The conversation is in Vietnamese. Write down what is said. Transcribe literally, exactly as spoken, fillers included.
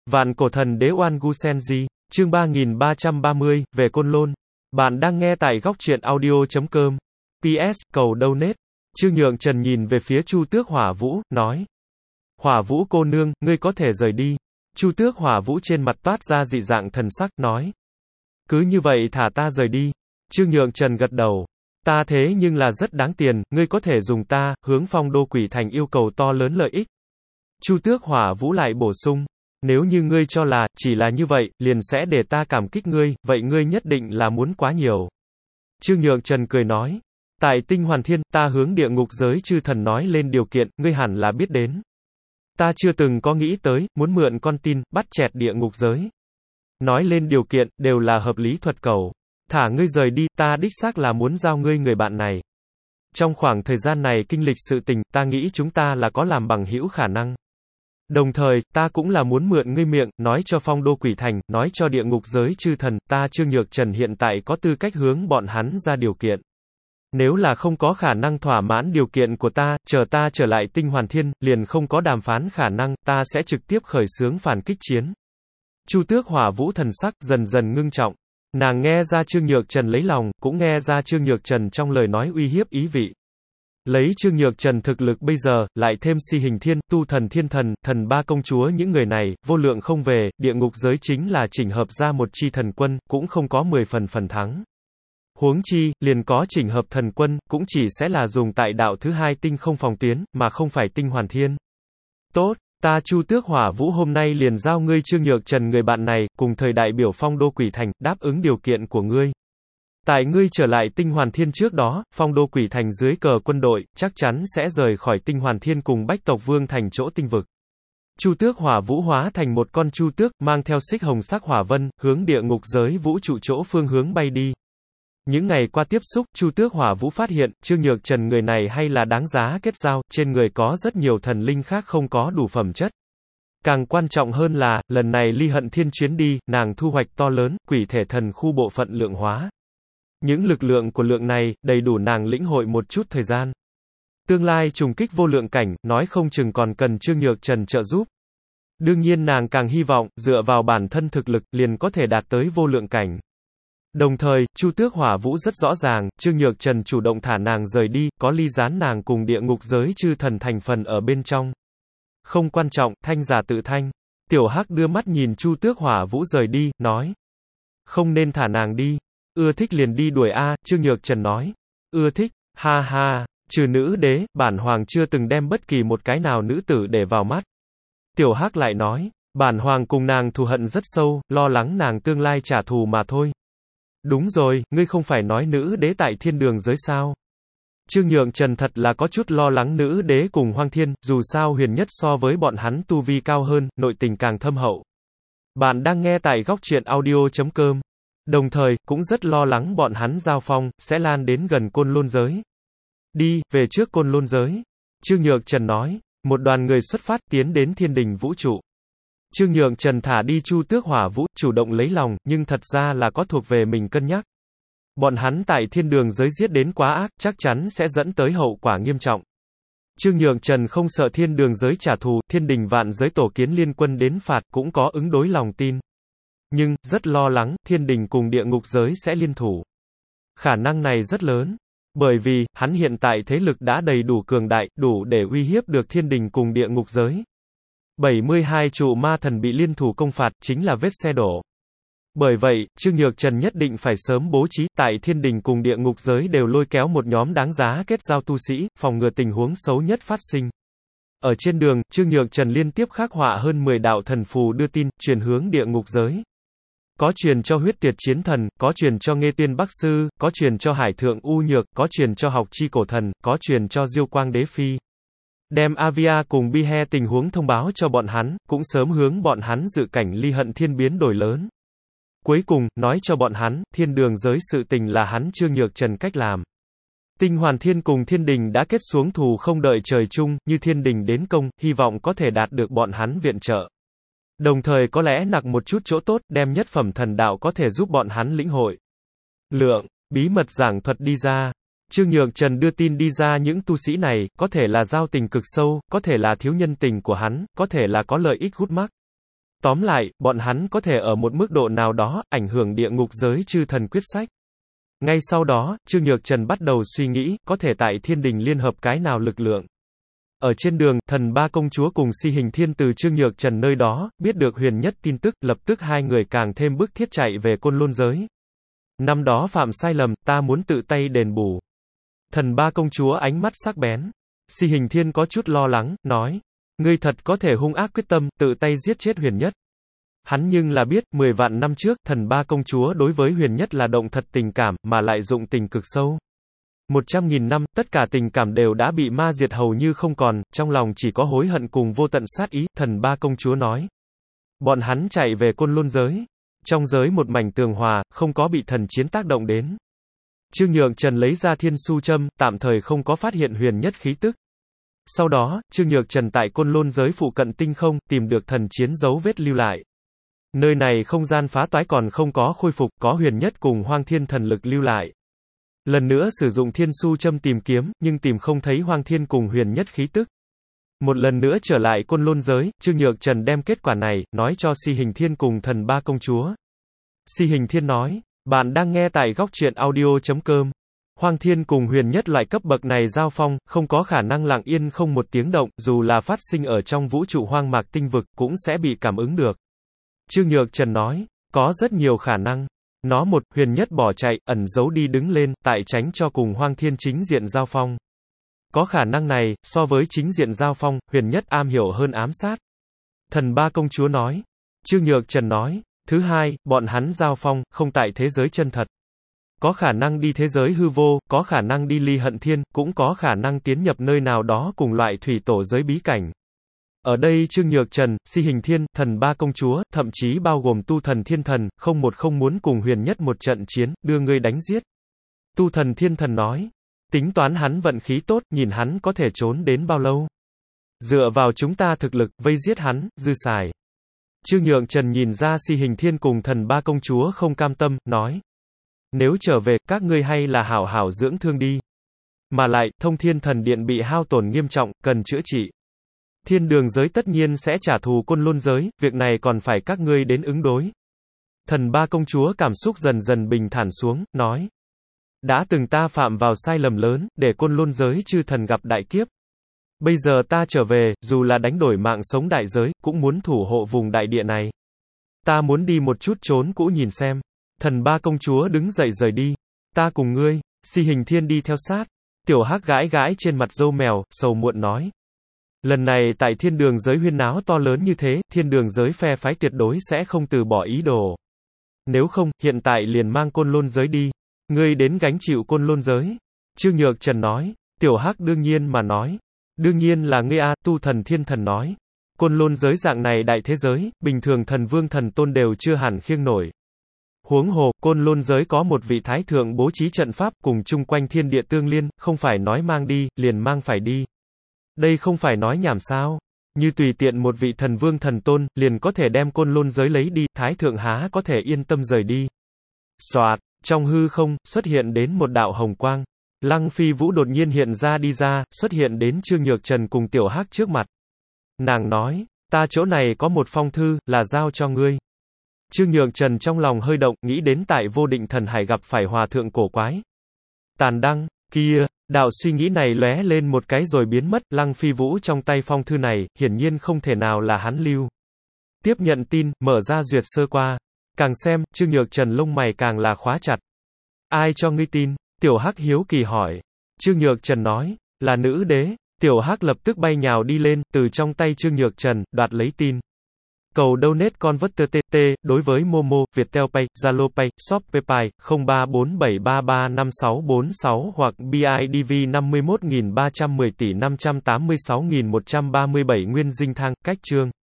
Vạn cổ thần đế Oan Gu Senji, chương ba nghìn ba trăm ba mươi, về Côn Lôn. Bạn đang nghe tại góc truyện audio chấm com. pê ét, cầu donate. Trương Nhượng Trần nhìn về phía Chu Tước Hỏa Vũ, nói. Hỏa Vũ cô nương, ngươi có thể rời đi. Chu Tước Hỏa Vũ trên mặt toát ra dị dạng thần sắc, nói. Cứ như vậy thả ta rời đi. Trương Nhượng Trần gật đầu. Ta thế nhưng là rất đáng tiền, ngươi có thể dùng ta, hướng Phong Đô Quỷ Thành yêu cầu to lớn lợi ích. Chu Tước Hỏa Vũ lại bổ sung. Nếu như ngươi cho là, chỉ là như vậy, liền sẽ để ta cảm kích ngươi, vậy ngươi nhất định là muốn quá nhiều. Trương Nhượng Trần cười nói. Tại Tinh Hoàn Thiên, ta hướng địa ngục giới chư thần nói lên điều kiện, ngươi hẳn là biết đến. Ta chưa từng có nghĩ tới, muốn mượn con tin, bắt chẹt địa ngục giới. Nói lên điều kiện, đều là hợp lý thuật cầu. Thả ngươi rời đi, ta đích xác là muốn giao ngươi người bạn này. Trong khoảng thời gian này kinh lịch sự tình, ta nghĩ chúng ta là có làm bằng hữu khả năng. Đồng thời, ta cũng là muốn mượn ngươi miệng, nói cho Phong Đô Quỷ Thành, nói cho địa ngục giới chư thần, ta Trương Nhược Trần hiện tại có tư cách hướng bọn hắn ra điều kiện. Nếu là không có khả năng thỏa mãn điều kiện của ta, chờ ta trở lại Tinh Hoàn Thiên, liền không có đàm phán khả năng, ta sẽ trực tiếp khởi xướng phản kích chiến. Chu Tước Hỏa Vũ thần sắc dần dần ngưng trọng. Nàng nghe ra Trương Nhược Trần lấy lòng, cũng nghe ra Trương Nhược Trần trong lời nói uy hiếp ý vị. Lấy Trương Nhược Trần thực lực bây giờ, lại thêm Si Hình Thiên, Tu Thần Thiên Thần, Thần Ba Công Chúa những người này, vô lượng không về, địa ngục giới chính là chỉnh hợp ra một chi thần quân, cũng không có mười phần phần thắng. Huống chi, liền có chỉnh hợp thần quân, cũng chỉ sẽ là dùng tại đạo thứ hai tinh không phòng tuyến, mà không phải Tinh Hoàn Thiên. Tốt, ta Chu Tước Hỏa Vũ hôm nay liền giao ngươi Trương Nhược Trần người bạn này, cùng thời đại biểu Phong Đô Quỷ Thành, đáp ứng điều kiện của ngươi. Tại ngươi trở lại Tinh Hoàn Thiên trước đó, Phong Đô Quỷ Thành dưới cờ quân đội, chắc chắn sẽ rời khỏi Tinh Hoàn Thiên cùng Bách Tộc Vương thành chỗ tinh vực. Chu Tước Hỏa Vũ hóa thành một con chu tước, mang theo xích hồng sắc hỏa vân, hướng địa ngục giới vũ trụ chỗ phương hướng bay đi. Những ngày qua tiếp xúc, Chu Tước Hỏa Vũ phát hiện, Trương Nhược Trần người này hay là đáng giá kết giao, trên người có rất nhiều thần linh khác không có đủ phẩm chất. Càng quan trọng hơn là, lần này Ly Hận Thiên chuyến đi, nàng thu hoạch to lớn, quỷ thể thần khu bộ phận lượng hóa. Những lực lượng của lượng này, đầy đủ nàng lĩnh hội một chút thời gian. Tương lai trùng kích vô lượng cảnh, nói không chừng còn cần Trương Nhược Trần trợ giúp. Đương nhiên nàng càng hy vọng, dựa vào bản thân thực lực, liền có thể đạt tới vô lượng cảnh. Đồng thời, Chu Tước Hỏa Vũ rất rõ ràng, Trương Nhược Trần chủ động thả nàng rời đi, có ly gián nàng cùng địa ngục giới chư thần thành phần ở bên trong. Không quan trọng, thanh giả tự thanh. Tiểu Hắc đưa mắt nhìn Chu Tước Hỏa Vũ rời đi, nói. Không nên thả nàng đi. Ưa thích liền đi đuổi a, Trương Nhược Trần nói. Ưa thích, ha ha, trừ nữ đế, bản hoàng chưa từng đem bất kỳ một cái nào nữ tử để vào mắt. Tiểu Hắc lại nói, bản hoàng cùng nàng thù hận rất sâu, lo lắng nàng tương lai trả thù mà thôi. Đúng rồi, ngươi không phải nói nữ đế tại thiên đường giới sao? Trương Nhượng Trần thật là có chút lo lắng nữ đế cùng Hoang Thiên, dù sao huyền nhất so với bọn hắn tu vi cao hơn, nội tình càng thâm hậu. Bạn đang nghe tại góc truyện audio chấm com. Đồng thời, cũng rất lo lắng bọn hắn giao phong, sẽ lan đến gần Côn Lôn giới. Đi, về trước Côn Lôn giới. Trương Nhượng Trần nói, một đoàn người xuất phát tiến đến thiên đình vũ trụ. Trương Nhượng Trần thả đi Chu Tước Hỏa Vũ, chủ động lấy lòng, nhưng thật ra là có thuộc về mình cân nhắc. Bọn hắn tại thiên đường giới giết đến quá ác, chắc chắn sẽ dẫn tới hậu quả nghiêm trọng. Trương Nhượng Trần không sợ thiên đường giới trả thù, thiên đình vạn giới tổ kiến liên quân đến phạt, cũng có ứng đối lòng tin. Nhưng, rất lo lắng, thiên đình cùng địa ngục giới sẽ liên thủ. Khả năng này rất lớn. Bởi vì, hắn hiện tại thế lực đã đầy đủ cường đại, đủ để uy hiếp được thiên đình cùng địa ngục giới. bảy mươi hai trụ ma thần bị liên thủ công phạt, chính là vết xe đổ. Bởi vậy, Trương Nhược Trần nhất định phải sớm bố trí, tại thiên đình cùng địa ngục giới đều lôi kéo một nhóm đáng giá kết giao tu sĩ, phòng ngừa tình huống xấu nhất phát sinh. Ở trên đường, Trương Nhược Trần liên tiếp khắc họa hơn mười đạo thần phù đưa tin, truyền hướng địa ngục giới. Có truyền cho huyết tiệt chiến thần, có truyền cho Nghê Tiên Bắc Sư, có truyền cho Hải Thượng U Nhược, có truyền cho Học Chi Cổ Thần, có truyền cho Diêu Quang Đế Phi. Đem Avia cùng Bihe tình huống thông báo cho bọn hắn, cũng sớm hướng bọn hắn dự cảnh Ly Hận Thiên biến đổi lớn. Cuối cùng, nói cho bọn hắn, thiên đường giới sự tình là hắn Trương Nhược Trần cách làm. Tinh Hoàn Thiên cùng thiên đình đã kết xuống thù không đợi trời chung, như thiên đình đến công, hy vọng có thể đạt được bọn hắn viện trợ. Đồng thời có lẽ nặc một chút chỗ tốt, đem nhất phẩm thần đạo có thể giúp bọn hắn lĩnh hội. Lượng, bí mật giảng thuật đi ra. Trương Nhượng Trần đưa tin đi ra những tu sĩ này, có thể là giao tình cực sâu, có thể là thiếu nhân tình của hắn, có thể là có lợi ích hút mắc. Tóm lại, bọn hắn có thể ở một mức độ nào đó, ảnh hưởng địa ngục giới chư thần quyết sách. Ngay sau đó, Trương Nhược Trần bắt đầu suy nghĩ, có thể tại thiên đình liên hợp cái nào lực lượng. Ở trên đường, thần ba công chúa cùng Si Hình Thiên từ Trương Nhược Trần nơi đó, biết được huyền nhất tin tức, lập tức hai người càng thêm bức thiết chạy về Côn Lôn giới. Năm đó phạm sai lầm, ta muốn tự tay đền bù. Thần ba công chúa ánh mắt sắc bén. Si Hình Thiên có chút lo lắng, nói. Ngươi thật có thể hung ác quyết tâm, tự tay giết chết huyền nhất. Hắn nhưng là biết, mười vạn năm trước, thần ba công chúa đối với huyền nhất là động thật tình cảm, mà lại dụng tình cực sâu. Một trăm nghìn năm, tất cả tình cảm đều đã bị ma diệt hầu như không còn, trong lòng chỉ có hối hận cùng vô tận sát ý, thần ba công chúa nói. Bọn hắn chạy về Côn Lôn giới. Trong giới một mảnh tường hòa, không có bị thần chiến tác động đến. Trương Nhược Trần lấy ra thiên su châm, tạm thời không có phát hiện huyền nhất khí tức. Sau đó, Trương Nhược Trần tại Côn Lôn giới phụ cận tinh không, tìm được thần chiến dấu vết lưu lại. Nơi này không gian phá toái còn không có khôi phục, có huyền nhất cùng hoang thiên thần lực lưu lại. Lần nữa sử dụng thiên su châm tìm kiếm, nhưng tìm không thấy hoang thiên cùng huyền nhất khí tức. Một lần nữa trở lại Côn Lôn giới, Trương Nhược Trần đem kết quả này, nói cho Si Hình Thiên cùng thần ba công chúa. Si Hình Thiên nói, bạn đang nghe tại góc truyện audio chấm com. Hoang thiên cùng huyền nhất loại cấp bậc này giao phong, không có khả năng lặng yên không một tiếng động, dù là phát sinh ở trong vũ trụ hoang mạc tinh vực, cũng sẽ bị cảm ứng được. Trương Nhược Trần nói, có rất nhiều khả năng. Nó một, huyền nhất bỏ chạy, ẩn giấu đi đứng lên, tại tránh cho cùng hoang thiên chính diện giao phong. Có khả năng này, so với chính diện giao phong, huyền nhất am hiểu hơn ám sát. Thần ba công chúa nói. Trương Nhược Trần nói, thứ hai, bọn hắn giao phong, không tại thế giới chân thật. Có khả năng đi thế giới hư vô, có khả năng đi ly hận thiên, cũng có khả năng tiến nhập nơi nào đó cùng loại thủy tổ giới bí cảnh. Ở đây Trương Nhược Trần, Si Hình Thiên, thần ba công chúa, thậm chí bao gồm tu thần thiên thần, không một không muốn cùng huyền nhất một trận chiến, đưa ngươi đánh giết. Tu thần thiên thần nói, tính toán hắn vận khí tốt, nhìn hắn có thể trốn đến bao lâu. Dựa vào chúng ta thực lực, vây giết hắn, dư xài. Trương Nhược Trần nhìn ra Si Hình Thiên cùng thần ba công chúa không cam tâm, nói. Nếu trở về, các ngươi hay là hảo hảo dưỡng thương đi. Mà lại, thông thiên thần điện bị hao tổn nghiêm trọng, cần chữa trị. Thiên đường giới tất nhiên sẽ trả thù Côn Lôn giới, việc này còn phải các ngươi đến ứng đối. Thần ba công chúa cảm xúc dần dần bình thản xuống, nói. Đã từng ta phạm vào sai lầm lớn, để Côn Lôn giới chư thần gặp đại kiếp. Bây giờ ta trở về, dù là đánh đổi mạng sống đại giới, cũng muốn thủ hộ vùng đại địa này. Ta muốn đi một chút trốn cũ nhìn xem. Thần ba công chúa đứng dậy rời đi. Ta cùng ngươi. Si Hình Thiên đi theo sát. Tiểu Hắc gãi gãi trên mặt râu mèo, sầu muộn nói. Lần này tại thiên đường giới huyên náo to lớn như thế, thiên đường giới phe phái tuyệt đối sẽ không từ bỏ ý đồ. Nếu không, hiện tại liền mang Côn Lôn giới đi. Ngươi đến gánh chịu Côn Lôn giới. Trương Nhược Trần nói. Tiểu Hắc đương nhiên mà nói. Đương nhiên là ngươi a, tu thần thiên thần nói. Côn Lôn giới dạng này đại thế giới, bình thường thần vương thần tôn đều chưa hẳn khiêng nổi. Huống hồ, Côn Lôn giới có một vị thái thượng bố trí trận pháp cùng chung quanh thiên địa tương liên, không phải nói mang đi, liền mang phải đi. Đây không phải nói nhảm sao. Như tùy tiện một vị thần vương thần tôn, liền có thể đem Côn Lôn giới lấy đi, thái thượng há có thể yên tâm rời đi. Soạt, trong hư không, xuất hiện đến một đạo hồng quang. Lăng Phi Vũ đột nhiên hiện ra đi ra, xuất hiện đến Trương Nhược Trần cùng Tiểu Hắc trước mặt. Nàng nói, ta chỗ này có một phong thư, là giao cho ngươi. Trương Nhược Trần trong lòng hơi động, nghĩ đến tại Vô Định Thần Hải gặp phải hòa thượng cổ quái. Tàn đăng, kia, đạo suy nghĩ này lóe lên một cái rồi biến mất, Lăng Phi Vũ trong tay phong thư này, hiển nhiên không thể nào là hắn lưu. Tiếp nhận tin, mở ra duyệt sơ qua. Càng xem, Trương Nhược Trần lông mày càng là khóa chặt. Ai cho ngươi tin? Tiểu Hắc hiếu kỳ hỏi. Trương Nhược Trần nói, là nữ đế. Tiểu Hắc lập tức bay nhào đi lên, từ trong tay Trương Nhược Trần, đoạt lấy tin. Cầu donate converter tê tê, đối với Momo, Viettel Pay, Zalo Pay, Shopee Pay, không ba bốn bảy ba ba năm sáu bốn sáu hoặc bê i đê vê năm mươi mốt nghìn ba trăm mười tỷ năm trăm tám mươi sáu nghìn một trăm ba mươi bảy Nguyên Dinh Thang, cách chương.